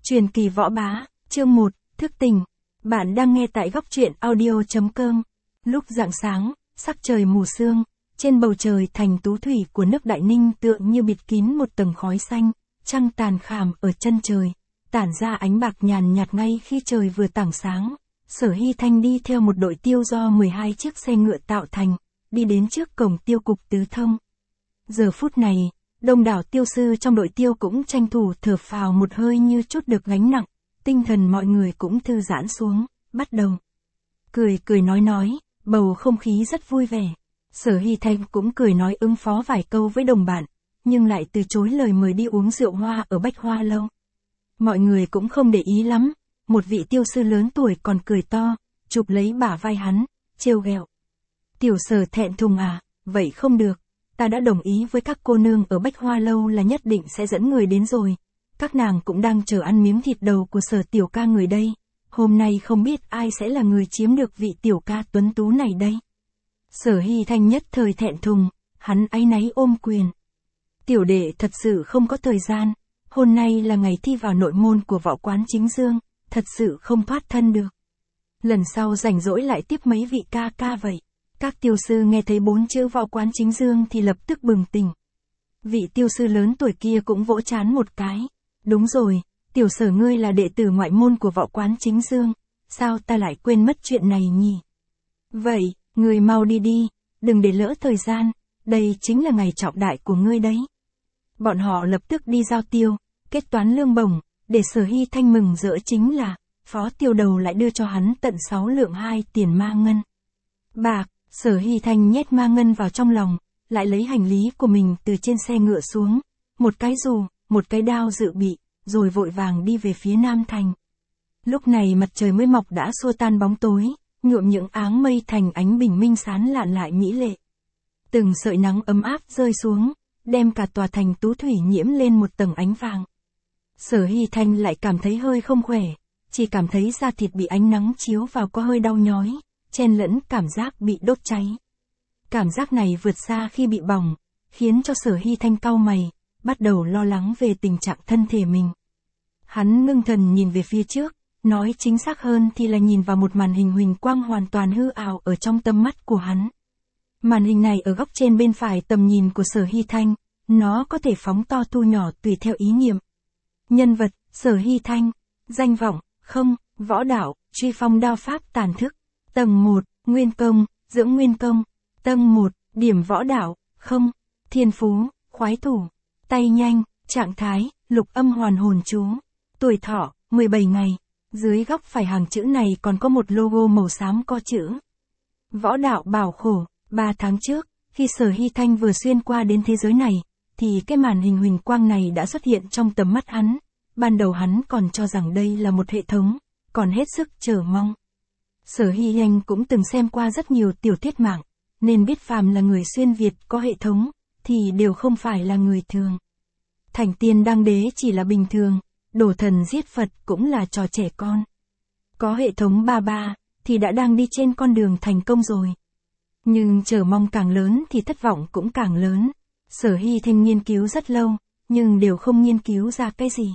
Truyền kỳ võ bá, chương 1, thức tỉnh. Bạn đang nghe tại góc truyện audio.com. Lúc rạng sáng, sắc trời mù sương, trên bầu trời thành tú thủy của nước Đại Ninh tựa như bịt kín một tầng khói xanh, trăng tàn khảm ở chân trời, tản ra ánh bạc nhàn nhạt ngay khi trời vừa tảng sáng. Sở Hy Thanh đi theo một đội tiêu do 12 chiếc xe ngựa tạo thành, đi đến trước cổng tiêu cục Tứ Thông. Giờ phút này, đông đảo tiêu sư trong đội tiêu cũng tranh thủ thở phào một hơi như trút được gánh nặng, tinh thần mọi người cũng thư giãn xuống, bắt đầu. Cười cười nói, bầu không khí rất vui vẻ. Sở Hy Thanh cũng cười nói ứng phó vài câu với đồng bạn, nhưng lại từ chối lời mời đi uống rượu hoa ở Bách Hoa Lâu. Mọi người cũng không để ý lắm, một vị tiêu sư lớn tuổi còn cười to, chụp lấy bả vai hắn, trêu ghẹo. Tiểu Sở thẹn thùng à, vậy không được. Ta đã đồng ý với các cô nương ở Bách Hoa Lâu là nhất định sẽ dẫn người đến rồi. Các nàng cũng đang chờ ăn miếng thịt đầu của Sở tiểu ca người đây. Hôm nay không biết ai sẽ là người chiếm được vị tiểu ca tuấn tú này đây. Sở Hy Thanh nhất thời thẹn thùng, hắn áy náy ôm quyền. Tiểu đệ thật sự không có thời gian. Hôm nay là ngày thi vào nội môn của võ quán Chính Dương, thật sự không thoát thân được. Lần sau rảnh rỗi lại tiếp mấy vị ca ca vậy. Các tiêu sư nghe thấy 4 chữ võ quán Chính Dương thì lập tức bừng tỉnh. Vị tiêu sư lớn tuổi kia cũng vỗ trán một cái. Đúng rồi, Tiểu Sở ngươi là đệ tử ngoại môn của võ quán Chính Dương, sao ta lại quên mất chuyện này nhỉ? Vậy, ngươi mau đi đi, đừng để lỡ thời gian, đây chính là ngày trọng đại của ngươi đấy. Bọn họ lập tức đi giao tiêu, kết toán lương bổng, để Sở Hy Thanh mừng rỡ chính là, phó tiêu đầu lại đưa cho hắn tận 6 lượng 2 tiền ma ngân. Bạc. Sở Hy Thanh nhét ma ngân vào trong lòng, lại lấy hành lý của mình từ trên xe ngựa xuống, một cái dù, một cái đao dự bị, rồi vội vàng đi về phía Nam Thành. Lúc này mặt trời mới mọc đã xua tan bóng tối, nhuộm những áng mây thành ánh bình minh sáng lạn lại mỹ lệ. Từng sợi nắng ấm áp rơi xuống, đem cả tòa thành tú thủy nhiễm lên một tầng ánh vàng. Sở Hy Thanh lại cảm thấy hơi không khỏe, chỉ cảm thấy da thịt bị ánh nắng chiếu vào có hơi đau nhói, chen lẫn cảm giác bị đốt cháy. Cảm giác này vượt xa khi bị bỏng, khiến cho Sở Hy Thanh cau mày, bắt đầu lo lắng về tình trạng thân thể mình. Hắn ngưng thần nhìn về phía trước, nói chính xác hơn thì là nhìn vào một màn hình huỳnh quang hoàn toàn hư ảo ở trong tầm mắt của hắn. Màn hình này ở góc trên bên phải tầm nhìn của Sở Hy Thanh, nó có thể phóng to thu nhỏ tùy theo ý niệm. Nhân vật, Sở Hy Thanh, danh vọng, không, võ đạo, truy phong đao pháp tàn thức. Tầng 1, Nguyên Công, Dưỡng Nguyên Công. Tầng 1, Điểm võ đạo, không. Thiên phú, khoái thủ. Tay nhanh, trạng thái, lục âm hoàn hồn chú. Tuổi thọ, 17 ngày. Dưới góc phải hàng chữ này còn có một logo màu xám có chữ. Võ đạo bảo khổ. 3 tháng trước, khi Sở Hy Thanh vừa xuyên qua đến thế giới này, thì cái màn hình huỳnh quang này đã xuất hiện trong tầm mắt hắn. Ban đầu hắn còn cho rằng đây là một hệ thống, còn hết sức chờ mong. Sở Hy Thanh cũng từng xem qua rất nhiều tiểu thuyết mạng, nên biết phàm là người xuyên Việt có hệ thống, thì đều không phải là người thường. Thành tiên đăng đế chỉ là bình thường, đổ thần giết Phật cũng là trò trẻ con. Có hệ thống ba thì đã đang đi trên con đường thành công rồi. Nhưng chờ mong càng lớn thì thất vọng cũng càng lớn. Sở Hy Thanh nghiên cứu rất lâu, nhưng đều không nghiên cứu ra cái gì.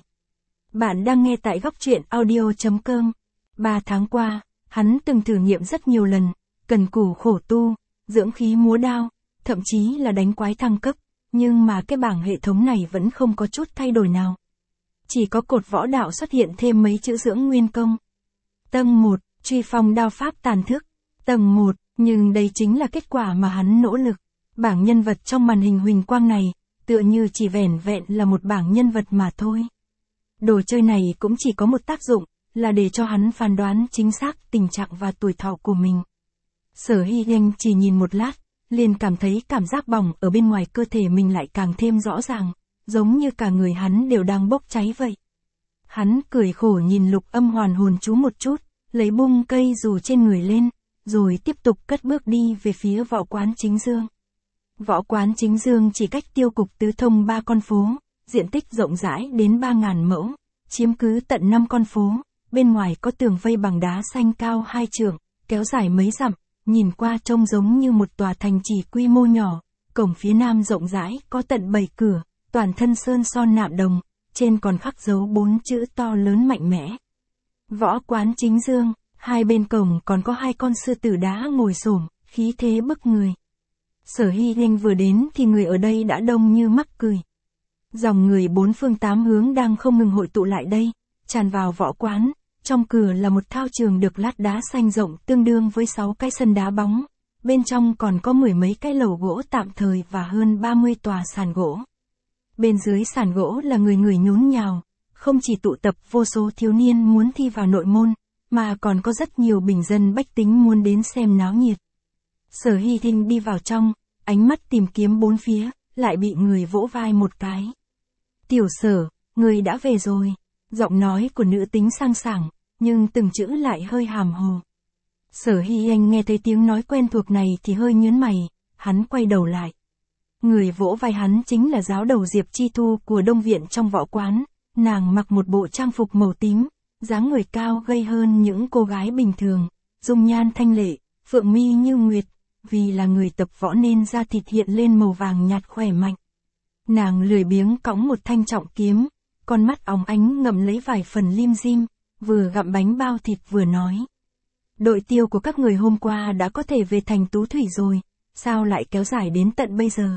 Bạn đang nghe tại góc truyện audio.com. 3 tháng qua, hắn từng thử nghiệm rất nhiều lần, cần cù khổ tu, dưỡng khí múa đao, thậm chí là đánh quái thăng cấp, nhưng mà cái bảng hệ thống này vẫn không có chút thay đổi nào. Chỉ có cột võ đạo xuất hiện thêm mấy chữ Dưỡng Nguyên Công. Tầng 1, Truy phong đao pháp tàn thức. Tầng 1, nhưng đây chính là kết quả mà hắn nỗ lực. Bảng nhân vật trong màn hình huỳnh quang này, tựa như chỉ vẻn vẹn là một bảng nhân vật mà thôi. Đồ chơi này cũng chỉ có một tác dụng, là để cho hắn phán đoán chính xác tình trạng và tuổi thọ của mình. Sở Hy Thanh chỉ nhìn một lát, liền cảm thấy cảm giác bỏng ở bên ngoài cơ thể mình lại càng thêm rõ ràng, giống như cả người hắn đều đang bốc cháy vậy. Hắn cười khổ nhìn lục âm hoàn hồn chú một chút, lấy bung cây dù trên người lên, rồi tiếp tục cất bước đi về phía võ quán Chính Dương. Võ quán Chính Dương chỉ cách tiêu cục Tứ Thông 3 con phố, diện tích rộng rãi đến 3.000 mẫu, chiếm cứ tận 5 con phố. Bên ngoài có tường vây bằng đá xanh cao 2 trượng, kéo dài mấy dặm, nhìn qua trông giống như một tòa thành trì quy mô nhỏ. Cổng phía nam rộng rãi có tận 7 cửa, toàn thân sơn son nạm đồng, trên còn khắc dấu 4 chữ to lớn mạnh mẽ. Võ quán Chính Dương, hai bên cổng còn có 2 con sư tử đá ngồi xổm, khí thế bức người. Sở Hy Ninh vừa đến thì người ở đây đã đông như mắc cười. Dòng người 4 phương 8 hướng đang không ngừng hội tụ lại đây, tràn vào võ quán. Trong cửa là một thao trường được lát đá xanh rộng tương đương với 6 cái sân đá bóng. Bên trong còn có 10 mấy cái lầu gỗ tạm thời và hơn 30 tòa sàn gỗ. Bên dưới sàn gỗ là người người nhốn nhào, không chỉ tụ tập vô số thiếu niên muốn thi vào nội môn, mà còn có rất nhiều bình dân bách tính muốn đến xem náo nhiệt. Sở Hy Thinh đi vào trong, ánh mắt tìm kiếm bốn phía, lại bị người vỗ vai một cái. Tiểu Sở, người đã về rồi. Giọng nói của nữ tính sang sảng, nhưng từng chữ lại hơi hàm hồ. Sở Hy Anh nghe thấy tiếng nói quen thuộc này thì hơi nhướng mày, hắn quay đầu lại. Người vỗ vai hắn chính là giáo đầu Diệp Chi Thu của Đông Viện trong võ quán, nàng mặc một bộ trang phục màu tím, dáng người cao gầy hơn những cô gái bình thường, dung nhan thanh lệ, phượng mi như nguyệt, vì là người tập võ nên da thịt hiện lên màu vàng nhạt khỏe mạnh. Nàng lười biếng cõng một thanh trọng kiếm, con mắt óng ánh ngậm lấy vài phần lim dim, vừa gặm bánh bao thịt vừa nói. Đội tiêu của các người hôm qua đã có thể về thành Tú Thủy rồi, sao lại kéo dài đến tận bây giờ?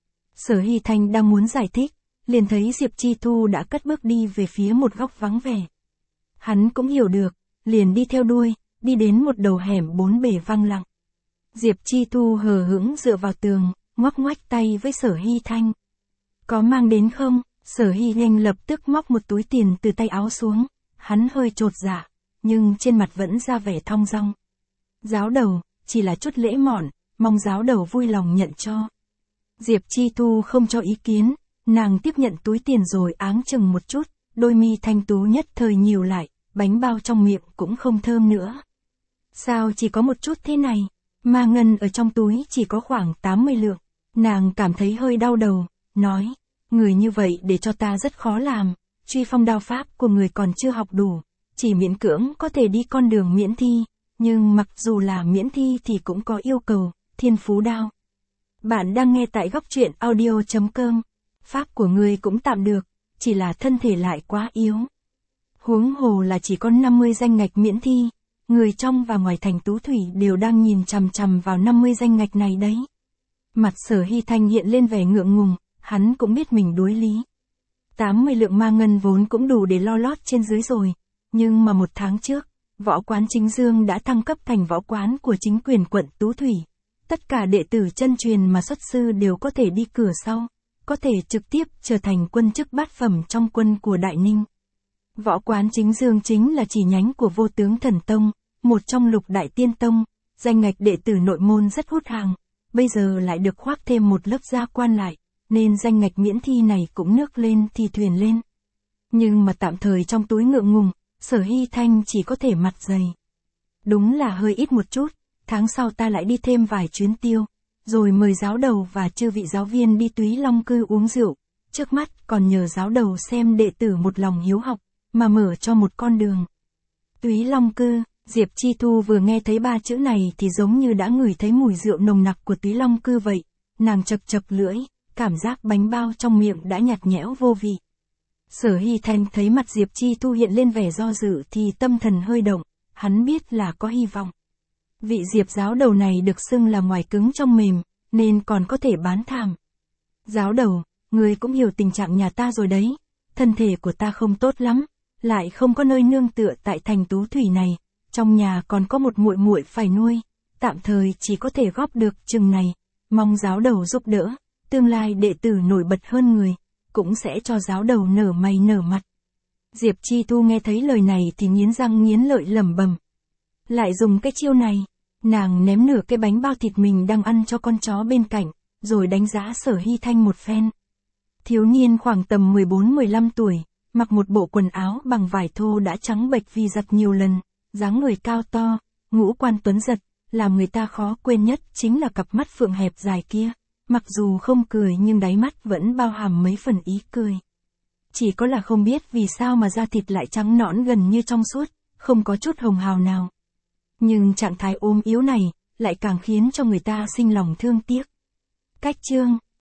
Sở Hy Thanh đang muốn giải thích, liền thấy Diệp Chi Thu đã cất bước đi về phía một góc vắng vẻ. Hắn cũng hiểu được, liền đi theo đuôi, đi đến một đầu hẻm 4 bề vắng lặng. Diệp Chi Thu hờ hững dựa vào tường, ngoắc ngoắc tay với Sở Hy Thanh. Có mang đến không? Sở Hy Thanh lập tức móc một túi tiền từ tay áo xuống, hắn hơi chột dạ, nhưng trên mặt vẫn ra vẻ thong dong. Giáo đầu, chỉ là chút lễ mọn, mong giáo đầu vui lòng nhận cho. Diệp Chi Thu không cho ý kiến, nàng tiếp nhận túi tiền rồi áng chừng một chút, đôi mi thanh tú nhất thời nhiều lại, bánh bao trong miệng cũng không thơm nữa. Sao chỉ có một chút thế này? Ma ngân ở trong túi chỉ có khoảng 80 lượng. Nàng cảm thấy hơi đau đầu, nói, người như vậy để cho ta rất khó làm, truy phong đao pháp của người còn chưa học đủ, chỉ miễn cưỡng có thể đi con đường miễn thi, nhưng mặc dù là miễn thi thì cũng có yêu cầu, thiên phú đao. Bạn đang nghe tại góc truyện audio.com, pháp của người cũng tạm được, chỉ là thân thể lại quá yếu. Huống hồ là chỉ có 50 danh ngạch miễn thi, người trong và ngoài thành Tú Thủy đều đang nhìn chằm chằm vào 50 danh ngạch này đấy. Mặt Sở Hy Thanh hiện lên vẻ ngượng ngùng, hắn cũng biết mình đối lý. 80 lượng ma ngân vốn cũng đủ để lo lót trên dưới rồi, nhưng mà một tháng trước, võ quán Chính Dương đã thăng cấp thành võ quán của chính quyền quận Tú Thủy. Tất cả đệ tử chân truyền mà xuất sư đều có thể đi cửa sau, có thể trực tiếp trở thành quân chức bát phẩm trong quân của Đại Ninh. Võ quán Chính Dương chính là chi nhánh của Vô Tướng Thần Tông, một trong Lục Đại Tiên Tông, danh ngạch đệ tử nội môn rất hút hàng, bây giờ lại được khoác thêm một lớp gia quan lại, nên danh ngạch miễn thi này cũng nước lên thì thuyền lên. Nhưng mà tạm thời trong túi ngượng ngùng, Sở Hy Thanh chỉ có thể mặt dày. Đúng là hơi ít một chút, tháng sau ta lại đi thêm vài chuyến tiêu, rồi mời giáo đầu và chư vị giáo viên đi Túy Long Cư uống rượu, trước mắt còn nhờ giáo đầu xem đệ tử một lòng hiếu học, mà mở cho một con đường. Túy Long Cư, Diệp Chi Thu vừa nghe thấy 3 chữ này thì giống như đã ngửi thấy mùi rượu nồng nặc của Túy Long Cư vậy, nàng chật chật lưỡi, cảm giác bánh bao trong miệng đã nhạt nhẽo vô vị. Sở Hy Thanh thấy mặt Diệp Chi Thu hiện lên vẻ do dự thì tâm thần hơi động, hắn biết là có hy vọng. Vị Diệp giáo đầu này được xưng là ngoài cứng trong mềm, nên còn có thể bán thảm. Giáo đầu, người cũng hiểu tình trạng nhà ta rồi đấy, thân thể của ta không tốt lắm, lại không có nơi nương tựa tại thành Tú Thủy này, trong nhà còn có một muội muội phải nuôi, tạm thời chỉ có thể góp được chừng này, mong giáo đầu giúp đỡ, tương lai đệ tử nổi bật hơn người, cũng sẽ cho giáo đầu nở mày nở mặt. Diệp Chi Thu nghe thấy lời này thì nghiến răng nghiến lợi lẩm bẩm. Lại dùng cái chiêu này, nàng ném nửa cái bánh bao thịt mình đang ăn cho con chó bên cạnh, rồi đánh giá Sở Hy Thanh một phen. Thiếu niên khoảng tầm 14-15 tuổi, mặc một bộ quần áo bằng vải thô đã trắng bệch vì giặt nhiều lần, dáng người cao to, ngũ quan tuấn giật, làm người ta khó quên nhất chính là cặp mắt phượng hẹp dài kia, mặc dù không cười nhưng đáy mắt vẫn bao hàm mấy phần ý cười. Chỉ có là không biết vì sao mà da thịt lại trắng nõn gần như trong suốt, không có chút hồng hào nào. Nhưng trạng thái ốm yếu này, lại càng khiến cho người ta sinh lòng thương tiếc. Cách chương